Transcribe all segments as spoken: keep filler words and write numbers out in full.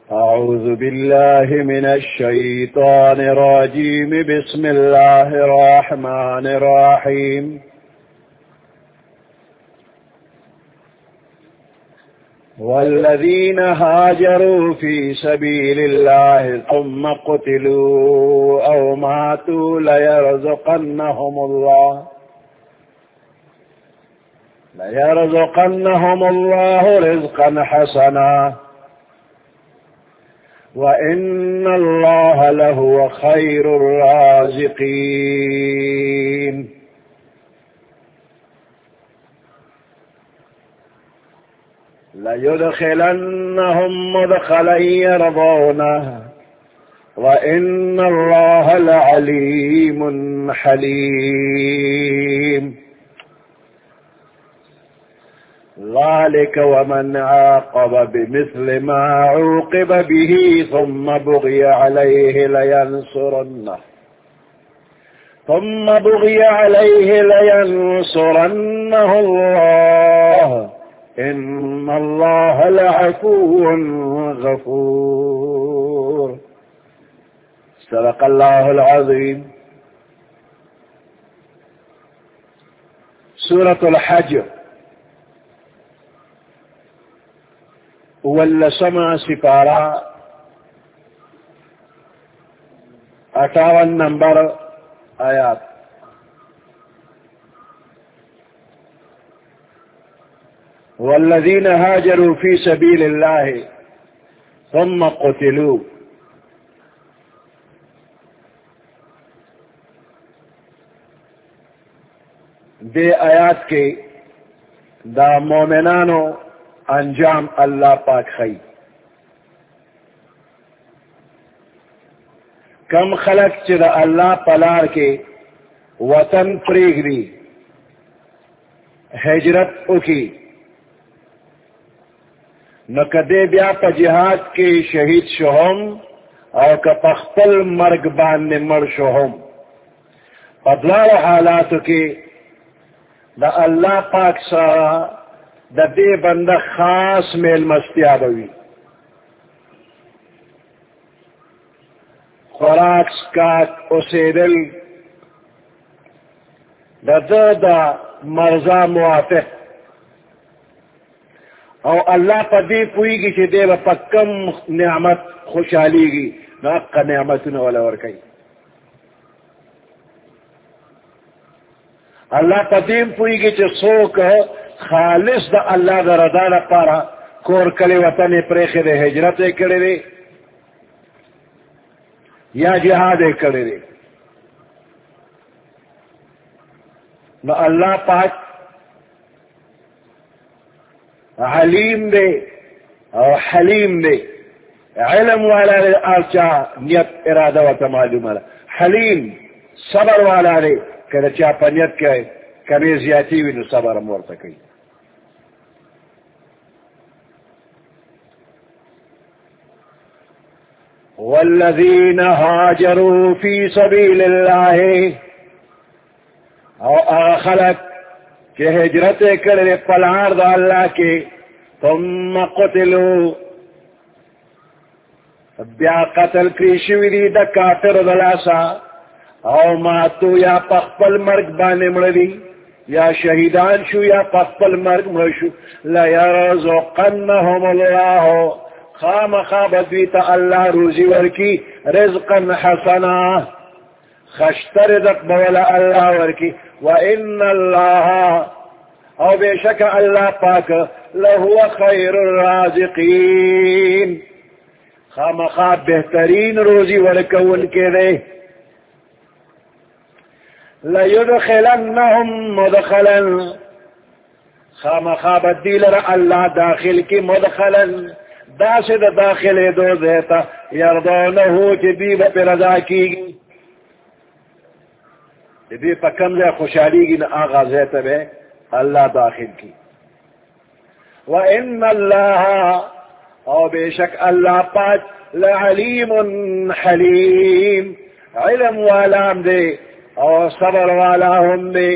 أعوذ بالله من الشيطان الرجيم. بسم الله الرحمن الرحيم. والذين هاجروا في سبيل الله ثم قتلوا أو ماتوا ليرزقنهم الله ليرزقنهم الله رزقا حسنا وإن الله لهو خير الرازقين. ليدخلنهم مدخلا يرضونه وإن الله لعليم حليم. ذلك ومن عاقب بمثل ما عوقب به ثم بغي عليه لينصرنه ثم بغي عليه لينصرنه الله إن الله لعفو غفور. صدق الله العظيم. سورة الحج واللسمہ سپارہ اٹھاون نمبر آیات. والذین هاجروا فی سبیل اللہ ثم قتلوا. دے آیات کے دا مومنانو انجام اللہ پاک خی. کم خلق چدا اللہ پلار کے وطن پریگ دی ہجرت اکی نہ کدے بیا پا جہاد کے شہید شہم اور کپختل مرگ بان نے مر شہم. پدلار حالات کے دا اللہ پاک سارا دا دے بندہ خاص میل مستیابوی. خوراک سکاک اسیدل دا دا دا مرزا موافق او اللہ پا دی پوئی گی چی دے با پا کم نعمت خوشحالی گی نا اقا نعمتنا والا ورکی. اللہ پا دیم پوئی گی چی سوک خالص دا اللہ دا رضا دا پارا کور کلی وطن پریخی دے ہجرت کردے دے یا جہاد کردے دے نو اللہ پاک علیم دے اور حلیم دے. علم والا دے آرچا نیت ارادہ و تمعلوم والا. حلیم صبر والا دے کہ چا پا نیت کے کمی زیادی وی نو صبر مورتا کئی. والذین هاجروا فی سبیل اللہ او آخلق کہ ہجرت کرے پلار دا اللہ کے ثم قتلوا بیا قتل کریشوی دی دا کافر دلاسا او ماتو یا پخپل مرگ بانے مردی یا شہیدان شو یا پخپل مرگ مرشو لیرزقنہم اللہ خام خواب دویتا اللہ روزی ورکی رزقا حسنا خشتر رزق بولا اللہ ورکی وَإِنَّ اللَّهَ او بے شک اللہ پاک لہو خیر الرازقین خام خواب بہترین روزی ورکون کے دے. لَيُدْخِلَنَّهُمْ مُدْخَلًا خام خواب دیلر اللہ داخل کی مدخلا دا سے دا داخل دو دیتا یردونہو چی بیب پر رضا کی گی بھی پا کم دے خوشحالی گی نا آغا زیتا بے اللہ داخل کی. وَإِنَّ اللَّهَ او بے شک اللہ پاک لعلیم حلیم علم والام دے اور صبر والا ہم دے.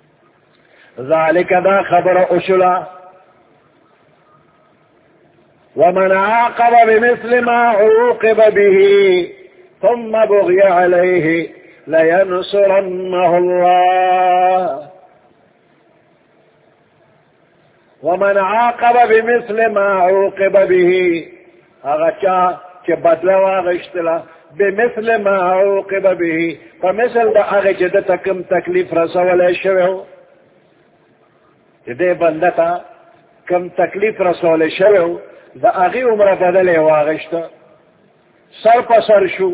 ذالک دا خبر اشلا ومن عاقب بمثل ما عوقب به ثم بغي عليه لينصرنه الله ومن عاقب بمثل ما عوقب به اغچا چه بدل واغشتلا بمثل ما عوقب به فمثل دا اغچ دا تکم تکلیف رسول شوه دے بندتا کم تکلیف رسول شوه دا اغی عمر بدل واغشتا سر پا سر شو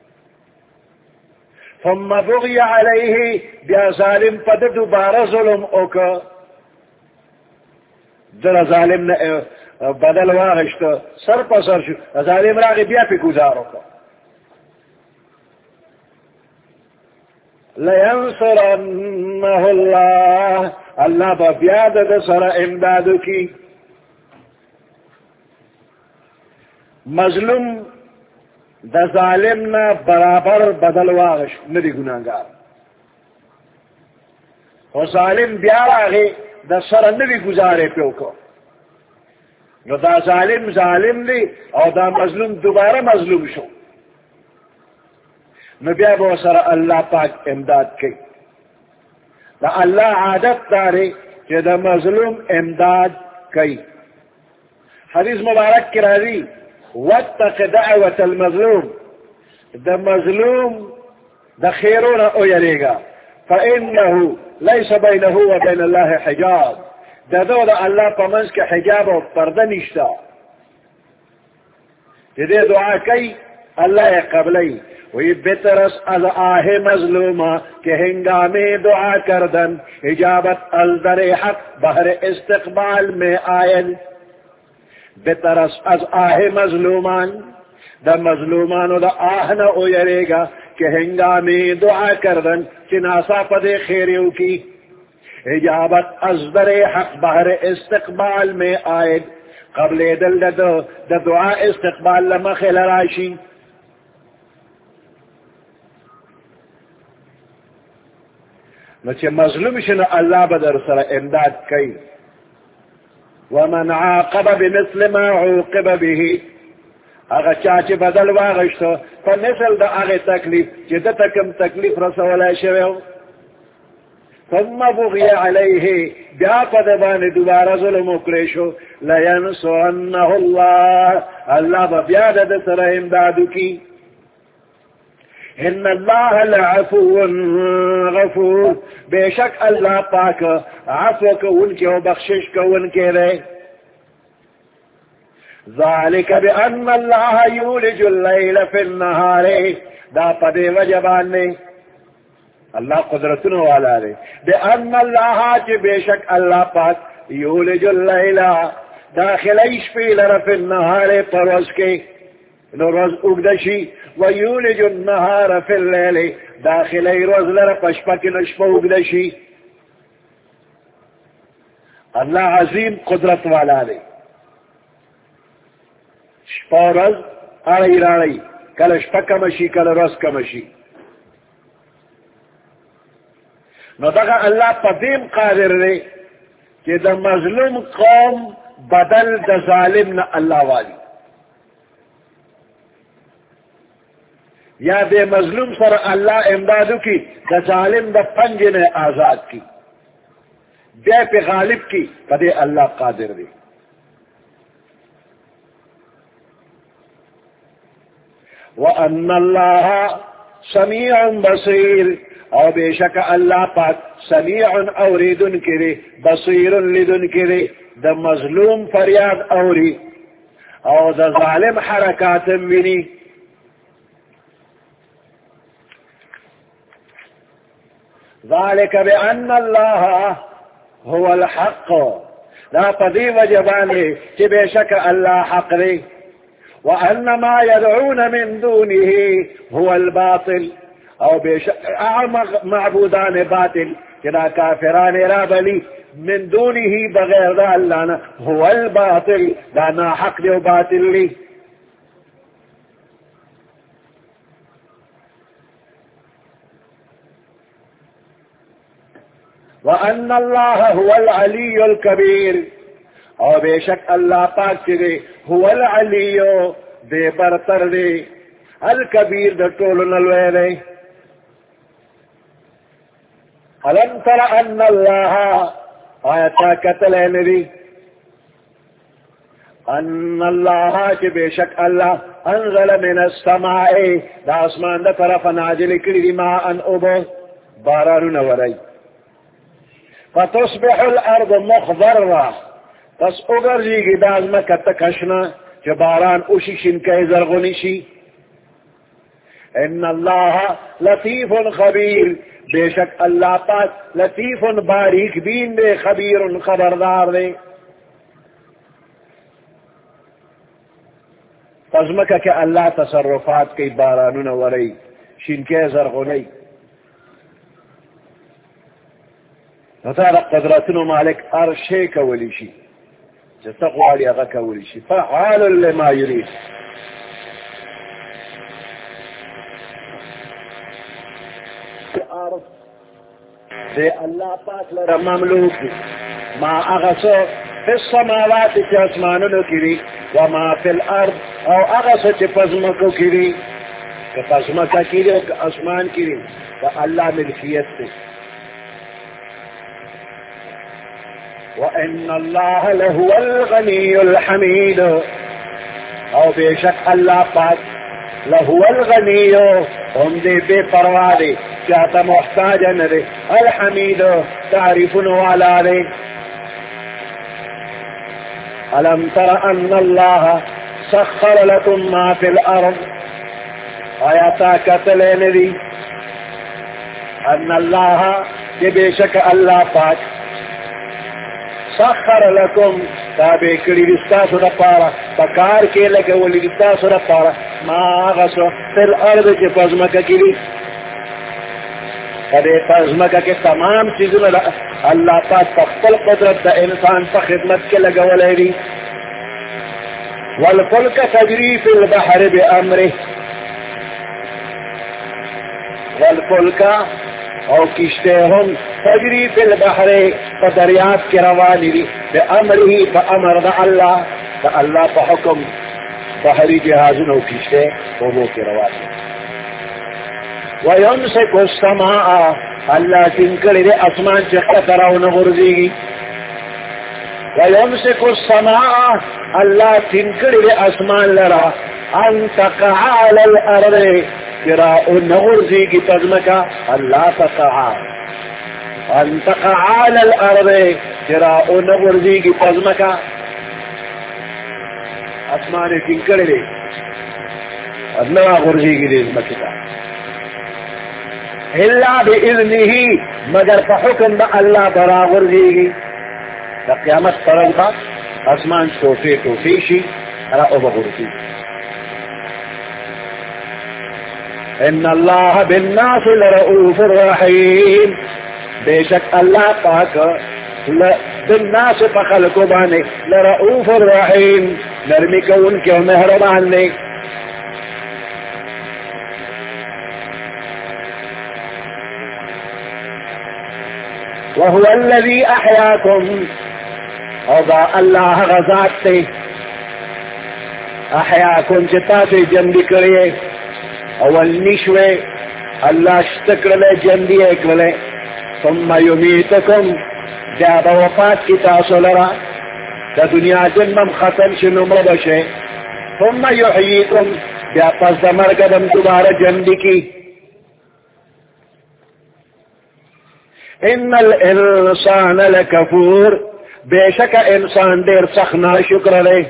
ثم بغی علیہ بیا ظالم پا دا دوبارہ ظلم اوکا در ظالم نے بدل واغشتا سر پا سر شو ظالم راغی بیا پی گزارو کا لینصرنہ اللہ اللہ با بیاد دا سر امدادو کی مظلوم دا ظالم نا برابر بدل واغش ندی گناہگار و ظالم بیا راغی دا سر ندی گزارے پیو کو نو دا ظالم ظالم دی او دا مظلوم دوبارہ مظلوم شو نو بیا با سر اللہ پاک امداد کی دا اللہ عادت دارے کہ دا مظلوم امداد کی حدیث مبارک کی راضی واتق دعوت المظلوم دا مظلوم دا خیرون او یریگا فإنه ليس بينه وبين الله حجاب دا دو دا اللہ پمنس کے حجاب و پردہ نشتا دے دعا کی اللہ قبلی وی بترس از آہ مظلومہ کہ ہنگامی دعا کردن اجابت الدر حق بہر استقبال میں آئین بترس از آہ مظلومان دا مظلومان دا آہ نہ او یرے گا کہ ہنگامی دعا کردن چناسا پدے خیریو کی اجابت ازدر حق بہر استقبال میں آئید قبل دل دا, دا دعا استقبال لما خیل راشی نچے مظلوم شنو اللہ بدر سر امداد کی ومن عاقب بمثل ما عوقب به اگر چاچے بدل واغشتو فمثل دا اگر تکلیف چیتا تکم تکلیف رسولا شویو ثم بغی علیہ بیا پدبان دوبارہ ظلم اکریشو لینصرنہ اللہ اللہ با بیادد سر امدادو کی ان اللہ لعفو غفور بے شک اللہ پاک عفو کو ان کے و بخشش کو ان کے رے ذالک بان اللہ یولج اللیل فی النہار دا پدے وجبان نے اللہ قدرتن والا رے بان اللہ چی بے شک اللہ پاک یولج اللیل داخلیش فی لرف النہار پروز کے نو روز اگدشی ویولج النہار فی اللیل داخلی روز لر پشپک نشپ اگدشی اللہ عظیم قدرت والا رے شپا روز آرائی رارائی کل شپک کمشی کل روز کمشی نو دقا اللہ پدیم قادر رے کہ دا مظلوم قوم بدل دا ظالم نا اللہ والی یا دے مظلوم سر اللہ امدادو کی دا ظالم دا پنج نے آزاد کی دے پہ غالب کی پدے اللہ قادر دے وَأَنَّ اللَّهَ سَمِيعٌ بَصِيرٌ اور بے شک اللہ پاک سمیع اوریدن کرے بصیر لدن کرے دا مظلوم فریاد اوری اور دا ظالم حرکات منی ذالک بأن اللہ هو الحق لا پدی وجبانے کہ بے شک اللہ حق رے وأن ما يدعون من دونه هو الباطل او بے شک معبودان باطل کنا کافران رابلی من دونه بغیر دا اللہ نا هو الباطل لانا حق دے و باطل لی وأن الله هو العلي الكبير اور بے شک اللہ پاک چرے هو العلیو دے برتر دے الکبیر دا طول نلوے دے الم تر ان اللہ آیتا قتل نبی ان اللہ چی بے شک اللہ انزل من السماء دا اسمان دا طرف نازل کری ما ان ابو بارانو نورائی فتصبح الارض مخضرہ پس اگر جی گی داز مکہ تکشنا چی باران اوشی شنکہ زرغنی شی ان اللہ لطیف خبیر بے شک اللہ پاک لطیف باریک بین دے خبیر خبردار دے پزمکہ کہ اللہ تصرفات کی بارانون وری شنکے زرغنی نتارا قدرتنو مالک ارشے کولی شی جتقوالي أغاك وليشي فعال لما يريد الأرض دي الله پاک لرا مملوك ما أغسو في السماوات كاسمانو كري وما في الأرض أو أغسو كفزمكو كري كفزمكا كري وكأسمان كري فالله ملكيته وَإِنَّ اللَّهَ لَهُوَ الْغَنِيُّ الْحَمِيدُ او بے شک اللہ پاک لَهُوَ الْغَنِيُّ ہم دے بے پروادے چاہتا محتاجا ندے الحمید تعریفن والا دے أَلَمْ تَرَ أَنَّ اللَّهَ سَخَّرَ لَكُمْ مَا فِي الْأَرْضِ آیاتا کتلے ندی أَنَّ اللَّهَ کہ بے شک اللہ پاک سخر لکم تابع کری دستاسو دا پارا پکار کے لگا ولی دستاسو دا پارا ما آغسو فی الارض کے پزمکا کلی کدے پزمکا کے تمام چیزوں اللہ پاک تقبل قدرت دا انسان پا خدمت کے لگا ولی دی والفلک تجری فی البحر بی امرہ والفلک او کشتے ہم تجری فی البحر پا دریات کی روانی دی بے امرہی پا امر دا اللہ دا اللہ پا حکم بحری جہازن او کشتے وہ کی روانی وَيَمْسِكُ السَّمَاءَ اللہ تنکر دے اسمان چکتا تراؤ نغرزی گی وَيَمْسِكُ السَّمَاءَ اللہ تنکر دے اسمان لرا ان تقع علی الارض کراؤ نغرزی کی تزمکا اللہ تقع ان تقع علی الارض کراؤ نغرزی کی تزمکا اسمان تنکر دے اللہ غرزی کی تزمکا اللہ بإذنہی مگر فحکم دا اللہ برا غرزی کی دا قیامت پرد با اسمان توفی توفی شی رأو بغرزی ان اللہ بالناس لرؤوف الرحیم بے شک اللہ پاک بالناس فخلقو بانے لرؤوف الرحیم نرمی کو ان کے مہربان نے وهو الذي احیاکم اوضا اللہ غزات تے احیاکم چتا سے جنبی کریے اول نشوے اللہ شتکرلے جندی اکرلے ثم یمیتکم جاب وفات کی تاسو لرا دا دنیا جنم ختم شنمر بشے ثم یحییکم جا پس دا مرگدم دوبارہ جندی کی ان الانسان لکفور بے شک انسان دیر سخنا شکر لے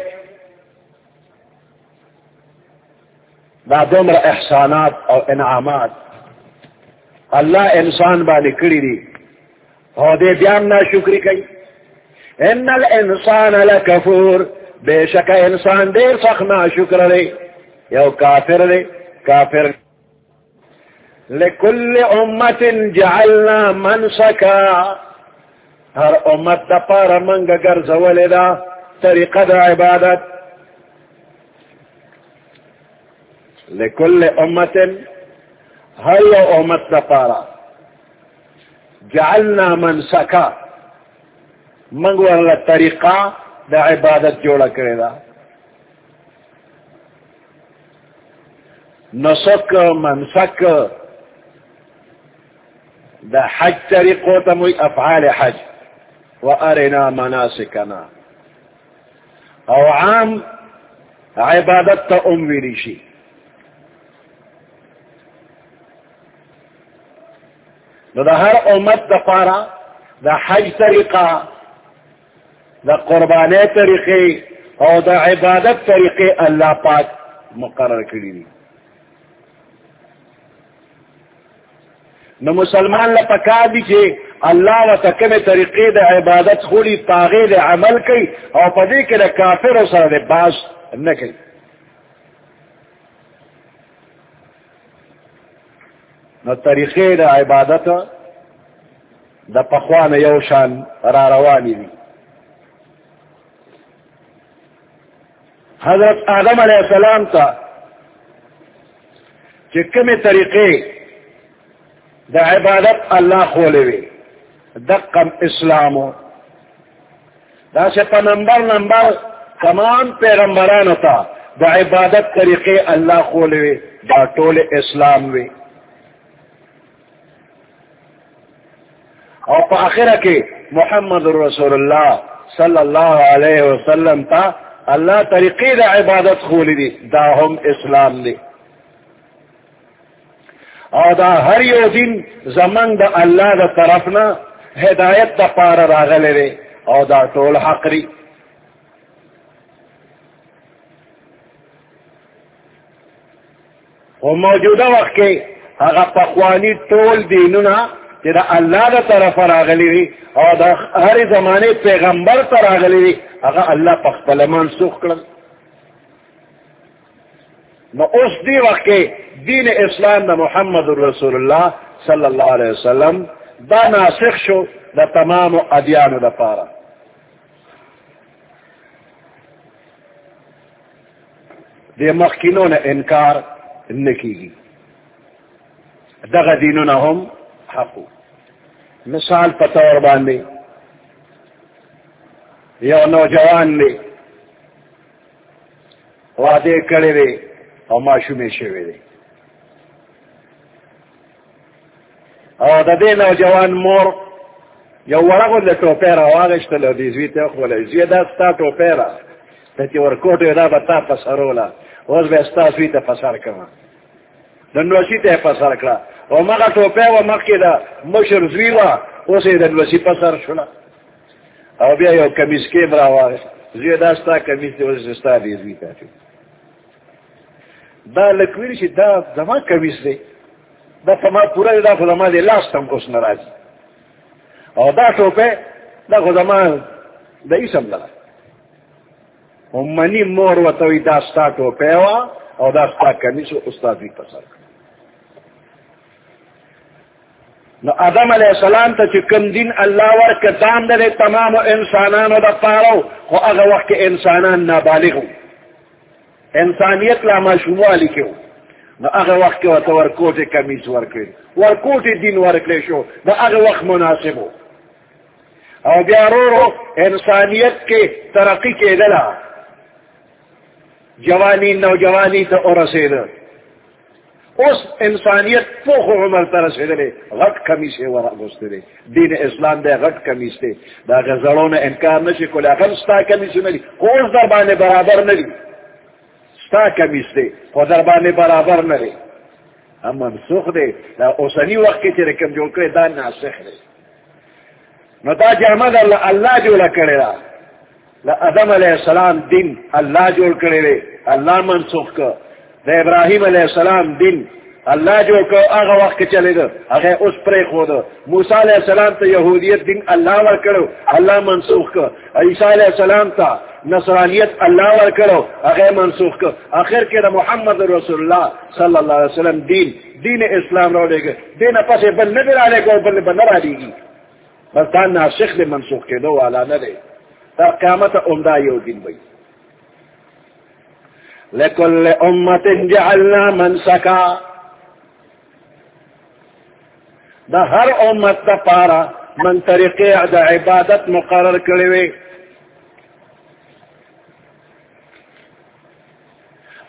دا دمر احسانات اور انعامات اللہ انسان بانے کری دی اور دے بیان نا شکری کئی ان الانسان لکفور بے شک انسان دیر سخنا شکر لے یو کافر لے کافر لکل امت جعلنا منسکا ہر امت دا پارا منگا گرزولی دا طریقہ دا عبادت لکل امت ہر یو امت دا پارا جعلنا منسکا منگو اللہ طریقہ دا عبادت جوڑا کرے دا نسک منسک دا حج طریقو تموی افعال حج وارنا مناسکنا او عام عبادت تا امویلی شی دا ہر امت دا پارا دا حج طریقہ دا قربانے طریقے اور دا عبادت طریقے اللہ پاک مقرر کری دی نو مسلمان لپکا دی چھے اللہ و تکم طریقے دا عبادت خولی تاغی دا عمل کی اور پدی کے دا کافر و سر دا باس نکی نو طریقے دا عبادت دا پخوان یوشان را روانی دی حضرت آدم علیہ السلام تا چکم طریقے دا عبادت اللہ خولے وی دقم اسلامو دا سے پا نمبر نمبر تمام پیغمبرانو تا دا عبادت طریقے اللہ خولے وی دا طول اسلام وی اور پا آخرہ کے محمد رسول اللہ صلی اللہ علیہ وسلم تا اللہ طریقے دا عبادت خولی دی دا ہم اسلام دی اور دا ہر یو دن زمن دا اللہ دا طرفنا ہدایت دا پار راغلے دے اور دا طول حقری اور موجودہ وقت کے اگا پخوانی طول دینونا کہ دا اللہ دا طرف راغلی دی اور دا ہر زمانے پیغمبر تا راغلی دی اگا اللہ پختل منسوخ کرن نو اس دی وقت کے دین اسلام دا محمد رسول اللہ صلی اللہ علیہ وسلم دا ناسخ شو دا تمام ادیان دا پارا دی مخکینون انکار نکی گی دغا دینون ہم حقو مثال پتور باندے یو نوجوان نے وعدے کرے دے اور معشومی شوے دے اور دا دے نوجوان مور یو ورقو دا ٹوپیرا واغشتلو دی زوی تیخولا زوی دا ستا ٹوپیرا تا تی ورکوٹو دا بتا پسرولا وز بے ستا زوی تا پسر کما دنوسی تا پسر کلا اور مگا ٹوپے و مکی دا مشر زوی وا اسے دنوسی پسر شلا اور بیا یو کمیز کے برا واغشت زوی دا ستا کمیز دی وز ستا دی زوی تا چو دا لکویل چی دا زمان کمیز دے دا فما پورا دا خودمان دے لاستم کس نراجی اور دا ٹوپے دا خودمان دا اسم لگا امانی مور و توی دا ستا ٹوپے وا اور دا ستا کمیز و استاد بھی پسر نو آدم علیہ السلام تا چکم دین اللہ ورک دام دے تمام انسانانو دا پارو خو اگا وقت انسانان نابالغو انسانیت لا مشمولی کیو نو اگا وقت کیو تا ورکوٹ کمیز ورکلی ورکوٹ دین ورکلی شو نو اگا وقت مناسبو او بیارورو انسانیت کے ترقی کے دلا جوانی نوجوانی تا ارسیدر اس انسانیت فوق عمر ترسیدلے غٹ کمیز ہے ورق گستدے دین اسلام دے غٹ کمیز دے دا غزرون انکار نشی کلی اگر ستا کمیز نلی خوش در بانے برابر نلی ستا کمیز دے خود در بانے برابر نلی اما منسوخ دے دا اوسنی وقت کے چرے کم جوڑ کرے دا ناسخ دے نو دا جامد اللہ اللہ جوڑا کرے دا آدم علیہ السلام دین اللہ جوڑ کرے دے اللہ منسوخ کر دا ابراہیم علیہ السلام دین اللہ جو کہ آغا وقت کے چلے گا اگر اس پر خود موسیٰ علیہ السلام تا یہودیت دین اللہ ور کرو اللہ منسوخ کر عیسیٰ علیہ السلام تا نصرانیت اللہ ور کرو اگر منسوخ کر آخر کے دا محمد رسول اللہ صلی اللہ علیہ وسلم دین دین اسلام رو لے گا دین پس بل نبر آلے گا بل بل نبر آلے گی بس دان ناسخ دے منسوخ کے دو والا نہ دے تا قیامت عمدہ یو دین بھئی لکل امت جعلنا منسکا دا ہر امت دا پارا من طریقے دا عبادت مقرر کروے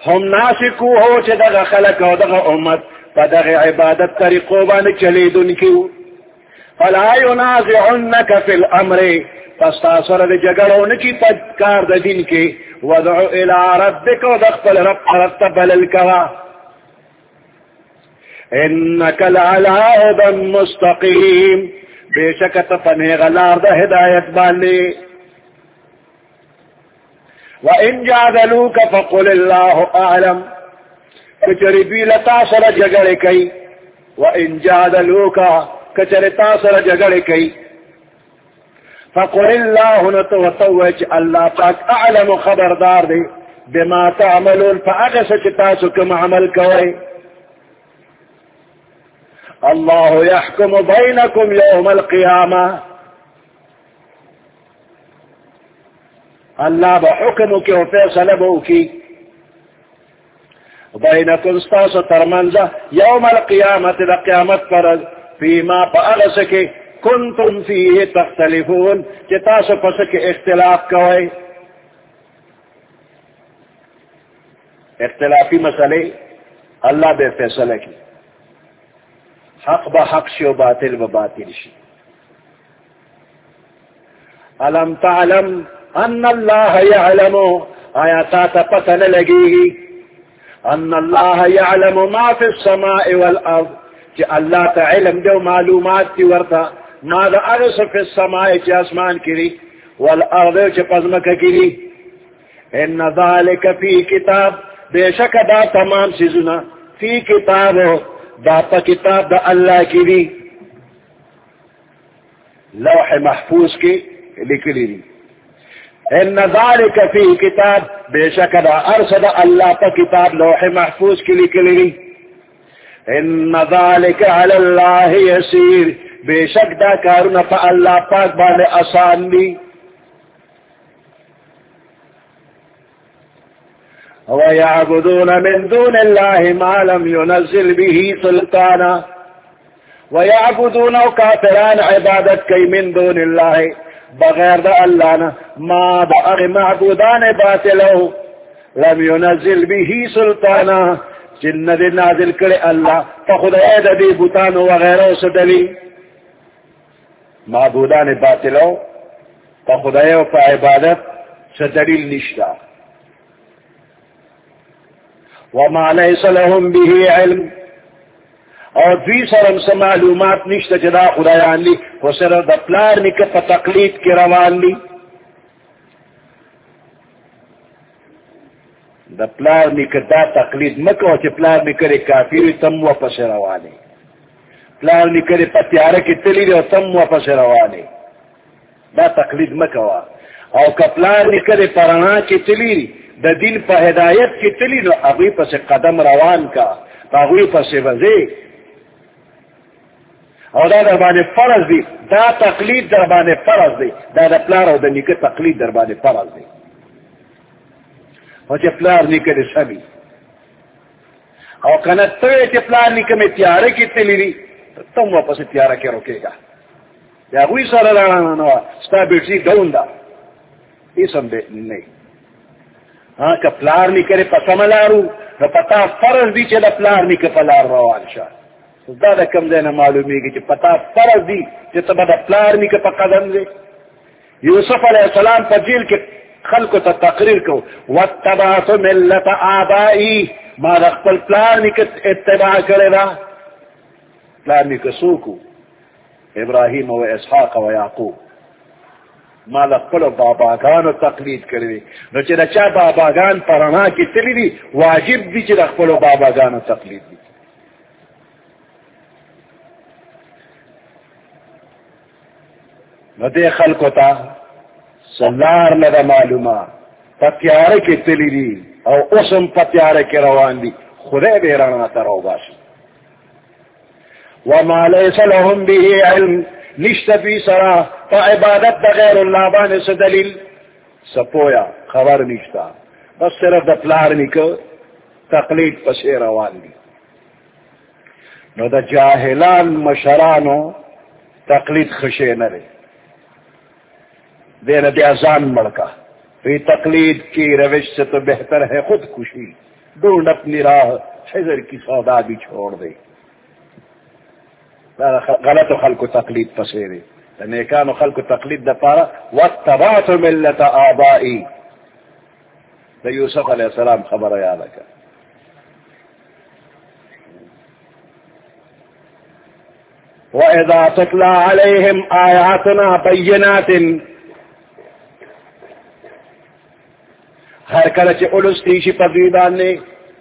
هم ناسکو ہو چه دغا خلق و دغا امت پا دغا عبادت طریقو بان چلیدن کیو فلا ینازعنک فی الامر پس تاثر دی جگڑون کی پدکار دا دین کی ودعو الى ربک و دخپل رب طرف بلل کوا انک لعلا هدى مستقیم بے شکت پنیغ لار دا ہدایت باندے وَإِن جَادَلُوكَ فَقُلِ اللَّهُ أَعْلَمُ کچری بیل تاثر جگڑ کئی وَإِن جَادَلُوكَ کچری تاثر جگڑ کئی فَقُلِ اللَّهُ نتوتوچ اللہ پاک اعلم خبردار دے بما تعملون فاغسچ تاسو کم عمل کوئی اللہ یحکم بینکم یوم القیامہ اللہ بحکم کی و فیصلہ بو کی بینکم ستاس ترمنزہ یوم القیامت دا قیامت پر فیما فاغسکی کنتم فیہ تختلفون چتاس پسک اختلاف کوئی اختلافی مسئلے اللہ بے فیصلہ کی حق بحق شی و باطل بباطل شی علم تعلم ان اللہ یعلم آیاتات پتن لگی ان اللہ یعلم ما فی السماء والارض کہ اللہ تا علم جو معلومات کی ورطا ما دا ارس فی السماء چی اسمان کری والارض چی پزمک کری ان ذالک فی کتاب بے شک دا تمام سیزنا فی کتاب دا پا کتاب دا اللہ کی دی لوح محفوظ کی لکلی دی ان ذالک فی کتاب بے شک دا ارسد اللہ پا کتاب لوح محفوظ کی لکلی دی ان ذالک علی اللہ یسیر بے شک دا کارنا پا اللہ پاک بانے آسان دی وَيَعْبُدُونَ مِن دُونِ اللَّهِ مَا لَمْ يُنَزِّلْ بِهِ سُلْطَانًا وَيَعْبُدُونَ وَكَافِرَانَ عبادت کئی من دون اللہ بغیر دا اللہ نا ما دا اغی معبودان باطلو لم ينزل به سلطانا جن دے نازل کرے اللہ فخد اید دی بوتان وغیرہ سدلی معبودان باطلو فخد اید فا عبادت سدلیل نشتا وما ليس لهم به علم اور دوی سرم سے معلومات نشتا جدا خدایان لی وہ سر دا پلار نکا پا تقلید کی روان لی دا پلار نکا دا تقلید مکو چی پلار نکا دے کافیری تم واپس روانے پلار نکا دے پتیارہ کی تلی دے تم واپس روانے دا تقلید مکو او کا پلار نکا دے پرانا کی تلی دا دین پا ہدایت کی تلی نو اگوی پس قدم روان کا اگوی پس وزے او دا دربانے فرض دی دا تقلید دربانے فرض دی دا دا پلار او دا نکا تقلید دربانے فرض دی او چی پلار نکا دی سبی او کنت توی چی پلار نکا میں تیارے کی تلی دی تم واپس تیارہ کے روکے گا یا اگوی سر رانا نوا ستا بیٹسی ڈون دا اسم بے نہیں ہاں کہ پلار نہیں کرے پسملارو نہ پتا فرض دی چلا پلار نہیں کہ پلار روان شاہ زیادہ کم دینا معلومی گی کہ پتا فرض دی چتا بدا پلار نہیں کہ پا قدم دے یوسف علیہ السلام پا جیل کے خلقو تا تقریر کو واتبعت ملت آبائی ما رقبل پلار نہیں کہ اتباع کرے دا پلار نہیں کہ سوکو ابراہیم و اسحاق و یعقوب ما لقبل باباگان و تقلید کردی نو چی دا چا باباگان پرانا کی تلی دی واجب دی چی لقبل باباگان و تقلید دی نو دے خلقو تا سلار لدا معلومہ پتیارے کی تلی دی او اسم پتیارے کی روان دی خدای بے رانا تا رو باشی وما لیس لهم به علم نشتا فی سرا تا عبادت بغیر اللہ بانے سے دلیل سپویا خبر نشتا بس صرف دا پلار نکو تقلید پسی روان دی نو دا جاہلان مشرانو تقلید خشے نرے دینا دیا زان مڑکا فی تقلید کی روش سے تو بہتر ہے خود کشی ڈھونڈ اپنی راہ حضر کی سودا بھی چھوڑ دے. غلط و خلق و تقلید پسیرے نیکان و خلق و تقلید دا پارا واتبعت ملت آبائی دا یوسف علیہ السلام خبر یاد کر. وَإِذَا تُتْلَى عَلَيْهِمْ آيَاتُنَا بَيِّنَاتٍ ہر کلچ اولستیشی پدویدان نے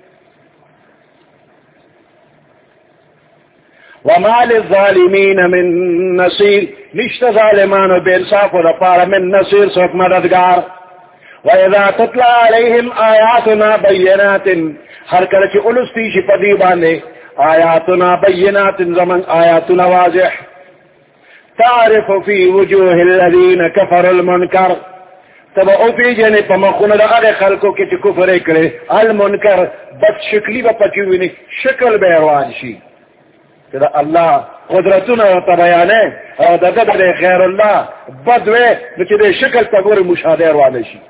وَمَا لِلظَّالِمِينَ مِن نَصِيرٍ نشت ظالمان و بینصاف و رپار من نصیر سوک مددگار. وَإِذَا تُتْلَى عَلَيْهِمْ آيَاتُنَا بَيِّنَاتٍ ہر کلچ اولستیشی پدویدان نے آیاتنا بینات زمن آیاتنا واضح تعرف فی وجوہ الذین کفر المنکر تب او پی جنے پا مخون دا اغی خلقو کی چی کفر اکڑے المنکر بد شکلی با پچوینی شکل بیروان شی کہ اللہ قدرتنا و تبیانے او دا دا دے خیر اللہ بدوے نچی دے شکل تگور مشاہدے روان شی.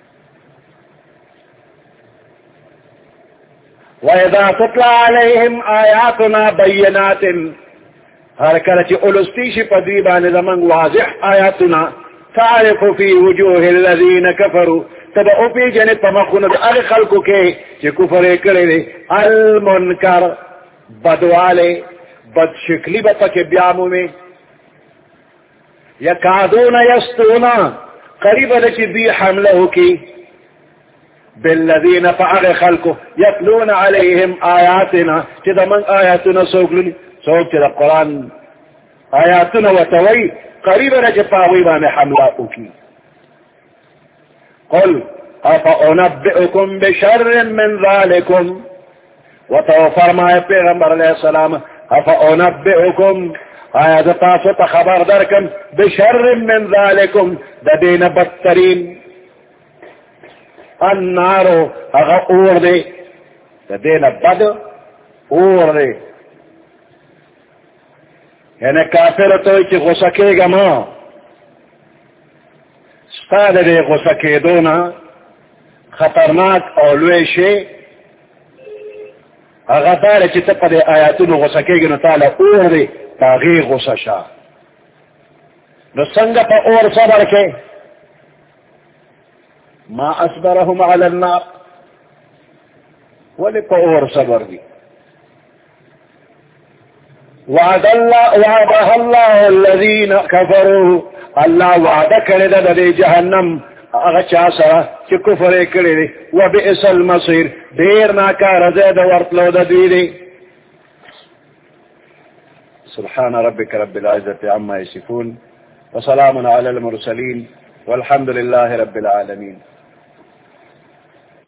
وَإِذَا تُتْلَى عَلَيْهِمْ آيَاتُنَا بَيِّنَاتٍ ہر کلچ اولستیشی پدویبان زمن واضح آیاتنا تعرف فی وجوہ الذین کفروا تب او پی جنت پمخوند ار خلقو کے چی کفر کرے لے المنکر بدوالے بد شکلی بپک بیامو میں یکادون یستونا قریب لچی دی حملہو کی بالذین فعغ خلقو یتلون علیہم آیاتنا چیدہ من آیاتنا سوک لنی سوک چیدہ قرآن آیاتنا وطوئی قریب رجی پاوی بانے حملہ کی. قل افا انبئکم بشر من ذالکم وطو فرمائے پیغمبر علیہ السلام افا انبئکم آیات تاسو تا خبر درکم بشر من ذالکم دا دین بدترین النارو اغا اور دے دا دین بد اور دے یعنی کافر توی چی غسکے گا ما ستاد دے غسکے دونا خطرناک اولویشے اغا دار چی تپا دے آیاتونو غسکے گا نتالا اور دے تاغی غسشا نو سنگا پا اور صبر کے ما اصبرهم على النار ولقوا اور صبر دی. وعد الله وعدها الله الذين كفروا الله وعد کرده دے جہنم اغچا سرا چی کفر کرده وبئس المصير دیر ناکار زید ورطلو دی. سبحان ربك رب العزة عما يصفون وسلام على المرسلين والحمد لله رب العالمين.